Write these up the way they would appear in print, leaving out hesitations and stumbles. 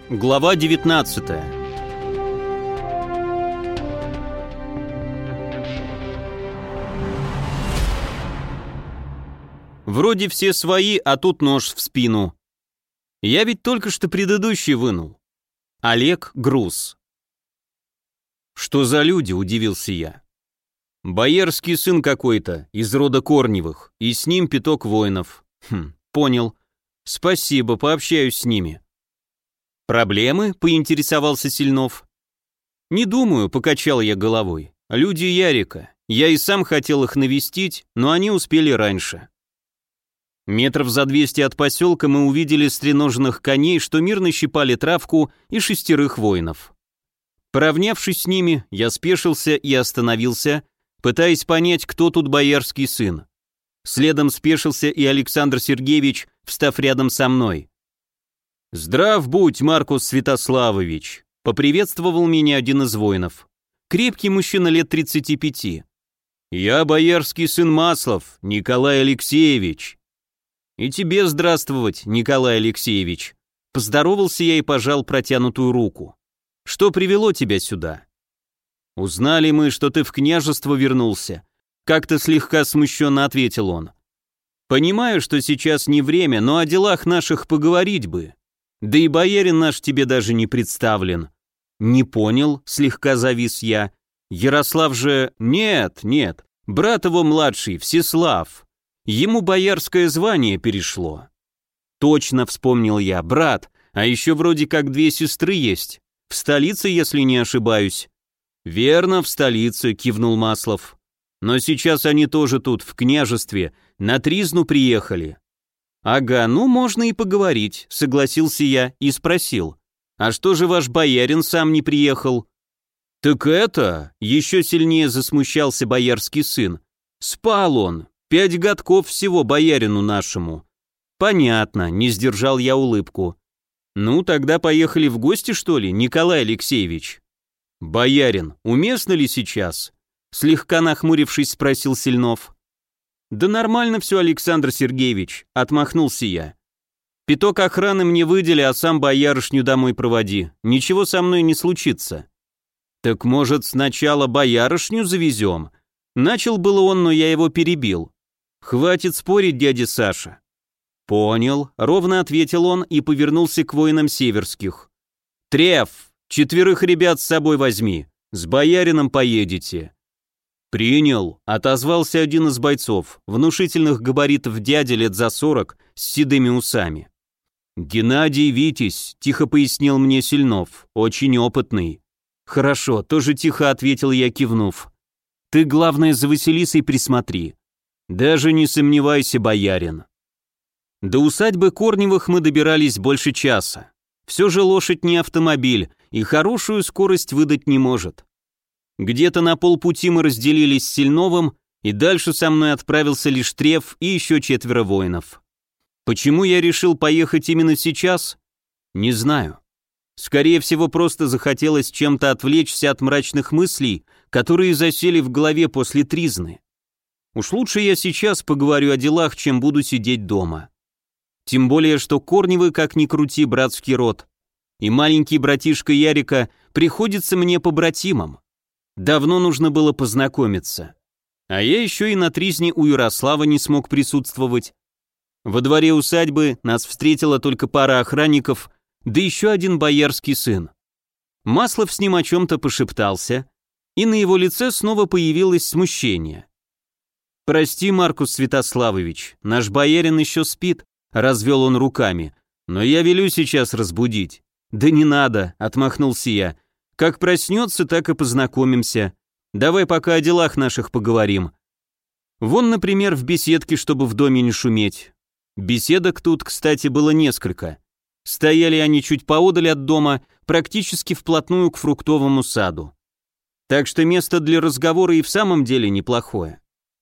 Глава 19. Вроде все свои, а тут нож в спину. Я ведь только что предыдущий вынул. Олег Груз. Что за люди, удивился я. Боярский сын какой-то, из рода Корневых, и с ним пяток воинов. Понял. Спасибо, пообщаюсь с ними. Проблемы? Поинтересовался Сильнов. Не думаю, покачал я головой. Люди Ярика. Я и сам хотел их навестить, но они успели раньше. Метров за 200 от поселка мы увидели стреноженных коней, что мирно щипали травку, и 6 воинов. Поравнявшись с ними, я спешился и остановился, пытаясь понять, кто тут боярский сын. Следом спешился и Александр Сергеевич, встав рядом со мной. «Здрав будь, Маркус Святославович», — поприветствовал меня один из воинов. Крепкий мужчина лет 35. «Я боярский сын Маслов, Николай Алексеевич». «И тебе здравствовать, Николай Алексеевич». Поздоровался я и пожал протянутую руку. «Что привело тебя сюда?» «Узнали мы, что ты в княжество вернулся», — как-то слегка смущенно ответил он. «Понимаю, что сейчас не время, но о делах наших поговорить бы. Да и боярин наш тебе даже не представлен». «Не понял», — слегка завис я. «Ярослав же...» «Нет, брат его младший, Всеслав. Ему боярское звание перешло». «Точно», — вспомнил я, — «брат, а еще вроде как 2 сестры есть. В столице, если не ошибаюсь». «Верно, в столице», — кивнул Маслов. «Но сейчас они тоже тут, в княжестве, на тризну приехали». «Ага, ну можно и поговорить», — согласился я и спросил. «А что же ваш боярин сам не приехал?» «Так это...» — еще сильнее засмущался боярский сын. «Спал он. 5 годков всего боярину нашему». «Понятно», — не сдержал я улыбку. «Ну, тогда поехали в гости, что ли, Николай Алексеевич?» «Боярин, уместно ли сейчас?» Слегка нахмурившись, спросил Сильнов. «Да нормально все, Александр Сергеевич», — отмахнулся я. «Пяток охраны мне выдели, а сам боярышню домой проводи. Ничего со мной не случится». «Так, может, сначала боярышню завезем?» Начал было он, но я его перебил. «Хватит спорить, дядя Саша». «Понял», — ровно ответил он и повернулся к воинам северских. «Треф, 4 ребят с собой возьми, с боярином поедете». «Принял», — отозвался один из бойцов, внушительных габаритов дядя лет за 40, с седыми усами. «Геннадий Витязь», — тихо пояснил мне Сильнов, — «очень опытный». «Хорошо», — тоже тихо ответил я, кивнув. «Ты, главное, за Василисой присмотри». «Даже не сомневайся, боярин». До усадьбы Корневых мы добирались больше часа. Все же лошадь не автомобиль и хорошую скорость выдать не может. Где-то на полпути мы разделились с Сильновым, и дальше со мной отправился лишь Треф и еще 4 воинов. Почему я решил поехать именно сейчас? Не знаю. Скорее всего, просто захотелось чем-то отвлечься от мрачных мыслей, которые засели в голове после тризны. Уж лучше я сейчас поговорю о делах, чем буду сидеть дома. Тем более, что Корневы, как ни крути, братский род, и маленький братишка Ярика приходится мне побратимом. Давно нужно было познакомиться. А я еще и на тризне у Ярослава не смог присутствовать. Во дворе усадьбы нас встретила только пара охранников, да еще один боярский сын. Маслов с ним о чем-то пошептался, и на его лице снова появилось смущение. «Прости, Маркус Святославович, наш боярин еще спит», — развел он руками, «но я велю сейчас разбудить». «Да не надо», — отмахнулся я, «как проснется, так и познакомимся. Давай пока о делах наших поговорим. Вон, например, в беседке, чтобы в доме не шуметь». Беседок тут, кстати, было несколько. Стояли они чуть поодаль от дома, практически вплотную к фруктовому саду. Так что место для разговора и в самом деле неплохое.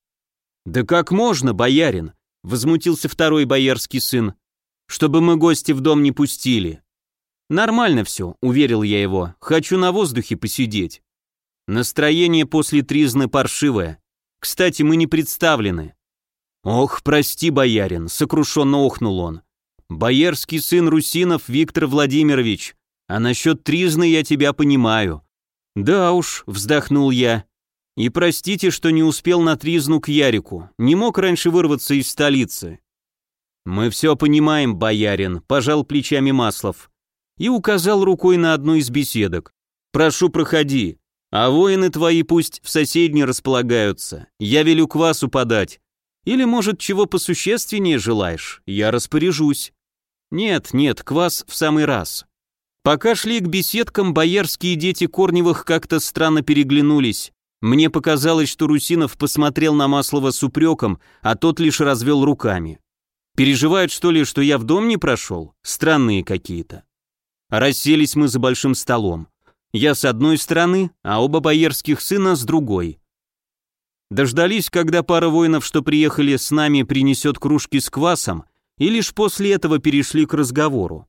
«Да как можно, боярин?» — возмутился второй боярский сын. «Чтобы мы гости в дом не пустили». «Нормально все», — уверил я его, — «хочу на воздухе посидеть». Настроение после тризны паршивое. Кстати, мы не представлены. «Ох, прости, боярин», — сокрушенно охнул он. «Боярский сын Русинов Виктор Владимирович, А насчет тризны я тебя понимаю». «Да уж», — вздохнул я. «И простите, что не успел на тризну к Ярику, не мог раньше вырваться из столицы». «Мы все понимаем, боярин», — пожал плечами Маслов и указал рукой на одну из беседок. «Прошу, проходи, а воины твои пусть в соседней располагаются, я велю квасу подать. Или, может, чего посущественнее желаешь, я распоряжусь». «Нет, нет, квас в самый раз». Пока шли к беседкам, боярские дети Корневых как-то странно переглянулись. Мне показалось, что Русинов посмотрел на Маслова с упреком, а тот лишь развел руками. Переживают, что ли, что я в дом не прошел? Странные какие-то. Расселись мы за большим столом. Я с одной стороны, а оба боярских сына с другой. Дождались, когда пара воинов, что приехали с нами, принесет кружки с квасом, и лишь после этого перешли к разговору.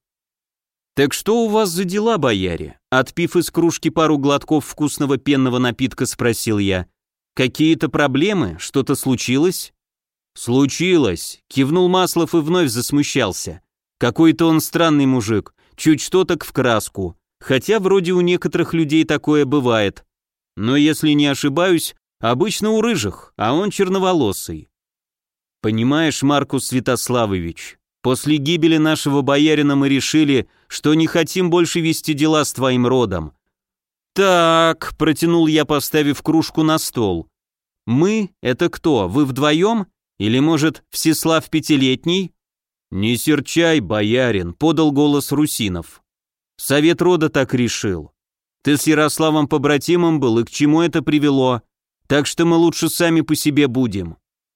«Так что у вас за дела, бояре?» Отпив из кружки пару глотков вкусного пенного напитка, спросил я. «Какие-то проблемы? Что-то случилось?» «Случилось», — кивнул Маслов и вновь засмущался. «Какой-то он странный мужик, чуть что так в краску, хотя вроде у некоторых людей такое бывает. Но если не ошибаюсь, обычно у рыжих, а он черноволосый». «Понимаешь, Маркус Святославович, после гибели нашего боярина мы решили, что не хотим больше вести дела с твоим родом». «Так», — протянул я, поставив кружку на стол. «Мы — это кто, вы вдвоем? Или, может, Всеслав Пятилетний?» «Не серчай, боярин», — подал голос Русинов. «Совет рода так решил. Ты с Ярославом побратимом был, и к чему это привело? Так что мы лучше сами по себе будем».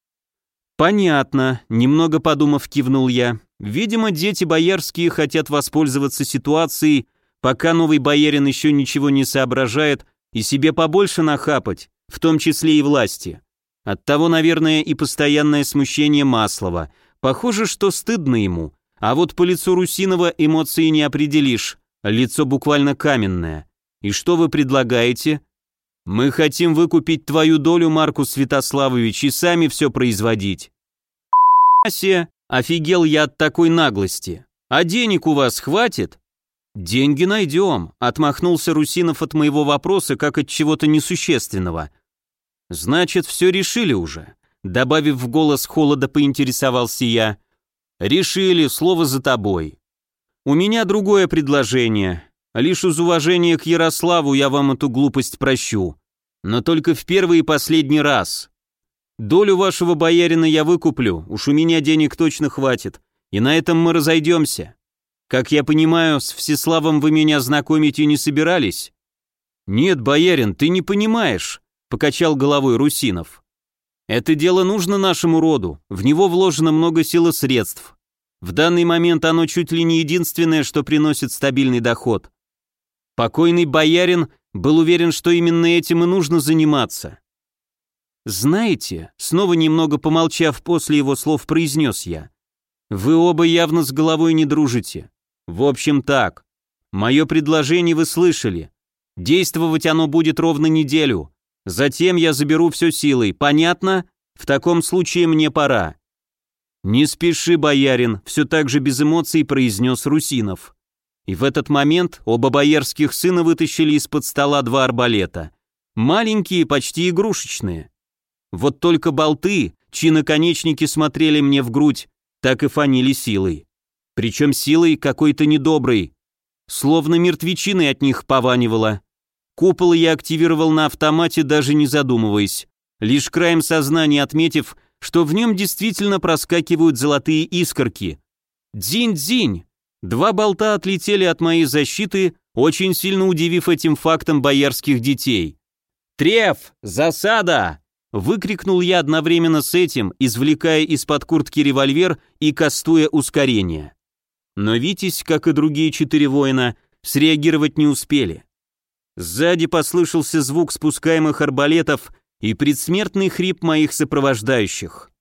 «Понятно», — немного подумав, кивнул я. «Видимо, дети боярские хотят воспользоваться ситуацией, пока новый боярин еще ничего не соображает, и себе побольше нахапать, в том числе и власти. Оттого, наверное, и постоянное смущение Маслова. Похоже, что стыдно ему. А вот по лицу Русинова эмоции не определишь, лицо буквально каменное. И что вы предлагаете?» «Мы хотим выкупить твою долю, Маркус Святославович, и сами все производить». «Ася, офигел я от такой наглости. А денег у вас хватит?» «Деньги найдем», — отмахнулся Русинов от моего вопроса, как от чего-то несущественного. «Значит, все решили уже», — добавив в голос холода, поинтересовался я. «Решили, слово за тобой. У меня другое предложение. Лишь из уважения к Ярославу я вам эту глупость прощу. Но только в первый и последний раз. Долю вашего боярина я выкуплю, уж у меня денег точно хватит, и на этом мы разойдемся. Как я понимаю, с Всеславом вы меня знакомить и не собирались?» «Нет, боярин, ты не понимаешь», — покачал головой Русинов. «Это дело нужно нашему роду, в него вложено много сил и средств. В данный момент оно чуть ли не единственное, что приносит стабильный доход. Покойный боярин был уверен, что именно этим и нужно заниматься». «Знаете», — снова немного помолчав после его слов, произнес я, «вы оба явно с головой не дружите. В общем так, мое предложение вы слышали. Действовать оно будет ровно неделю. Затем я заберу все силой, понятно? В таком случае мне пора». «Не спеши, боярин», — все так же без эмоций произнес Русинов. И в этот момент оба боярских сына вытащили из-под стола два арбалета. Маленькие, почти игрушечные. Вот только болты, чьи наконечники смотрели мне в грудь, так и фанили силой. Причем силой какой-то недоброй. Словно мертвечиной от них пованивало. Купол я активировал на автомате, даже не задумываясь, лишь краем сознания отметив, что в нем действительно проскакивают золотые искорки. Дзинь-дзинь! Два болта отлетели от моей защиты, очень сильно удивив этим фактом боярских детей. «Треф! Засада!» — выкрикнул я одновременно с этим, извлекая из-под куртки револьвер и кастуя ускорение. Но Витязь, как и другие 4 воина, среагировать не успели. Сзади послышался звук спускаемых арбалетов и предсмертный хрип моих сопровождающих.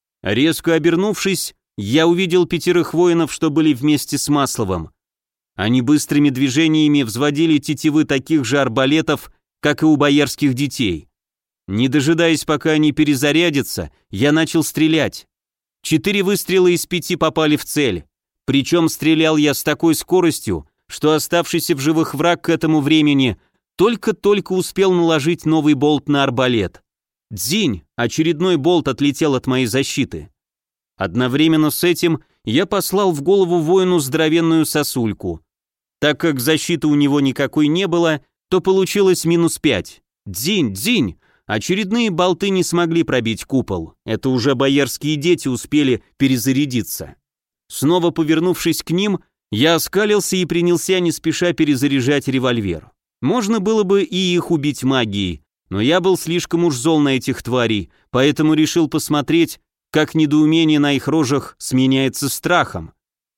Резко обернувшись, я увидел 5 воинов, что были вместе с Масловым. Они быстрыми движениями взводили тетивы таких же арбалетов, как и у боярских детей. Не дожидаясь, пока они перезарядятся, я начал стрелять. 4 выстрела из 5 попали в цель. Причем стрелял я с такой скоростью, что оставшийся в живых враг к этому времени только-только успел наложить новый болт на арбалет. Дзинь! Очередной болт отлетел от моей защиты. Одновременно с этим я послал в голову воину здоровенную сосульку. Так как защиты у него никакой не было, то получилось -5. Дзинь, дзинь! Очередные болты не смогли пробить купол. Это уже боярские дети успели перезарядиться. Снова повернувшись к ним, я оскалился и принялся не спеша перезаряжать револьвер. Можно было бы и их убить магией, но я был слишком уж зол на этих тварей, поэтому решил посмотреть, как недоумение на их рожах сменяется страхом.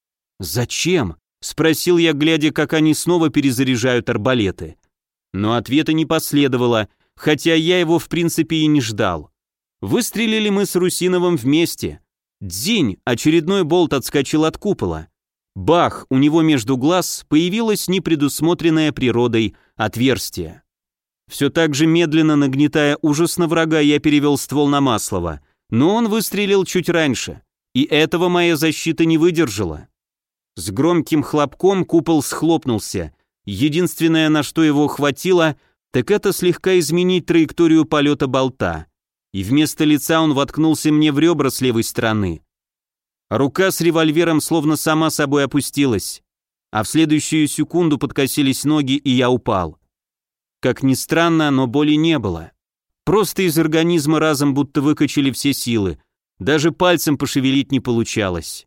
«Зачем?» — спросил я, глядя, как они снова перезаряжают арбалеты. Но ответа не последовало, хотя я его в принципе и не ждал. Выстрелили мы с Русиновым вместе. Дзинь! Очередной болт отскочил от купола. Бах! У него между глаз появилось непредусмотренное природой отверстие. Все так же медленно нагнетая ужас на врага, я перевел ствол на Маслова, но он выстрелил чуть раньше, и этого моя защита не выдержала. С громким хлопком купол схлопнулся. Единственное, на что его хватило, так это слегка изменить траекторию полета болта. И вместо лица он воткнулся мне в ребра с левой стороны. Рука с револьвером словно сама собой опустилась, а в следующую секунду подкосились ноги, и я упал. Как ни странно, но боли не было. Просто из организма разом будто выкачали все силы, даже пальцем пошевелить не получалось.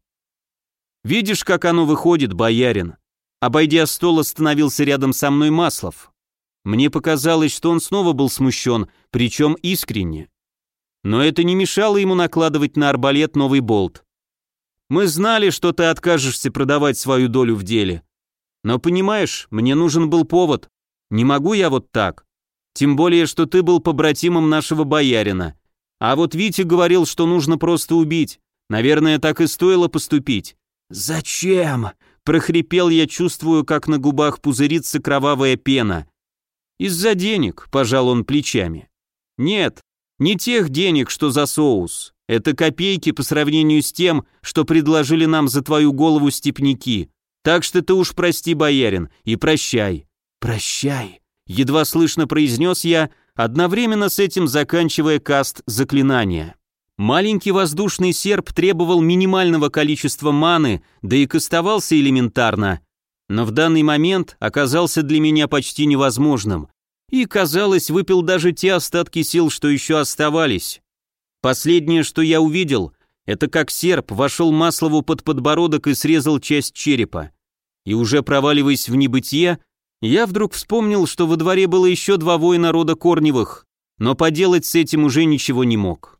«Видишь, как оно выходит, боярин?» Обойдя стол, остановился рядом со мной Маслов. Мне показалось, что он снова был смущен, причем искренне. Но это не мешало ему накладывать на арбалет новый болт. «Мы знали, что ты откажешься продавать свою долю в деле. Но понимаешь, мне нужен был повод. Не могу я вот так. Тем более, что ты был побратимом нашего боярина. А вот Витя говорил, что нужно просто убить. Наверное, так и стоило поступить». «Зачем?» – прохрипел я, чувствую, как на губах пузырится кровавая пена. «Из-за денег», – пожал он плечами. «Нет, не тех денег, что за соус. Это копейки по сравнению с тем, что предложили нам за твою голову степняки. Так что ты уж прости, боярин, и прощай». «Прощай», — едва слышно произнес я, одновременно с этим заканчивая каст заклинания. Маленький воздушный серп требовал минимального количества маны, да и кастовался элементарно, но в данный момент оказался для меня почти невозможным, и, казалось, выпил даже те остатки сил, что еще оставались. Последнее, что я увидел, это как серп вошел Маслову под подбородок и срезал часть черепа. И уже проваливаясь в небытие, я вдруг вспомнил, что во дворе было еще 2 воина рода Корневых, но поделать с этим уже ничего не мог.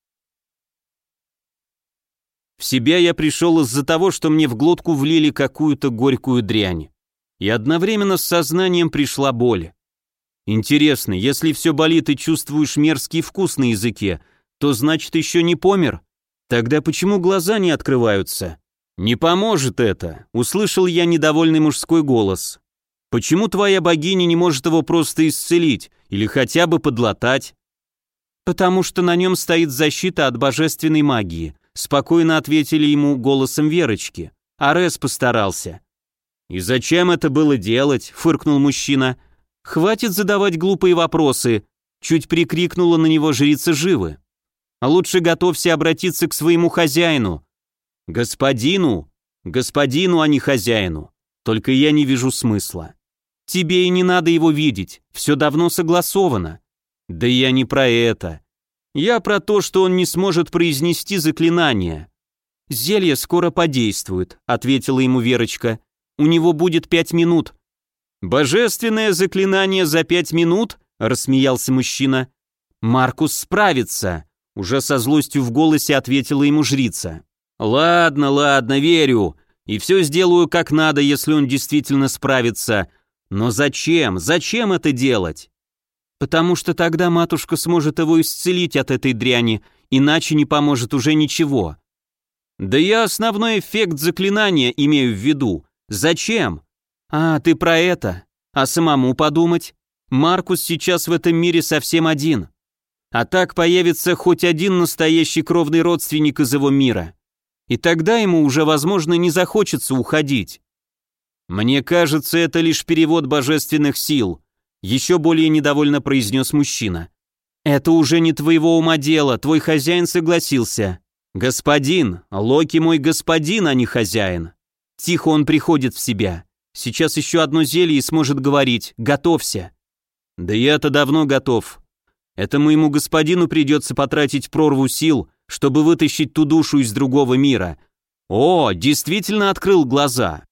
В себя я пришел из-за того, что мне в глотку влили какую-то горькую дрянь. И одновременно с сознанием пришла боль. Интересно, если все болит и чувствуешь мерзкий вкус на языке, то значит еще не помер? Тогда почему глаза не открываются? «Не поможет это», — услышал я недовольный мужской голос. «Почему твоя богиня не может его просто исцелить или хотя бы подлатать?» «Потому что на нем стоит защита от божественной магии», спокойно ответили ему голосом Верочки. Арес постарался. «И зачем это было делать?» — фыркнул мужчина. «Хватит задавать глупые вопросы», — чуть прикрикнула на него жрица Живы. «А лучше готовься обратиться к своему хозяину». «Господину, а не хозяину. Только я не вижу смысла». «Тебе и не надо его видеть, все давно согласовано». «Да я не про это. Я про то, что он не сможет произнести заклинание». «Зелье скоро подействует», — ответила ему Верочка. «У него будет 5 минут». «Божественное заклинание за 5 минут?» — рассмеялся мужчина. «Маркус справится», — уже со злостью в голосе ответила ему жрица. «Ладно, верю, и все сделаю как надо, если он действительно справится. Но зачем это делать?» «Потому что тогда матушка сможет его исцелить от этой дряни, иначе не поможет уже ничего». «Да я основной эффект заклинания имею в виду. Зачем?» «А, ты про это. А самому подумать? Маркус сейчас в этом мире совсем один. А так появится хоть один настоящий кровный родственник из его мира. И тогда ему уже, возможно, не захочется уходить». «Мне кажется, это лишь перевод божественных сил», еще более недовольно произнес мужчина. «Это уже не твоего ума дело, твой хозяин согласился». «Господин, Локи мой господин, а не хозяин». Тихо, он приходит в себя. Сейчас еще одно зелье и сможет говорить. Готовься. Да я-то давно готов. Это моему господину придется потратить прорву сил, чтобы вытащить ту душу из другого мира. О, действительно открыл глаза.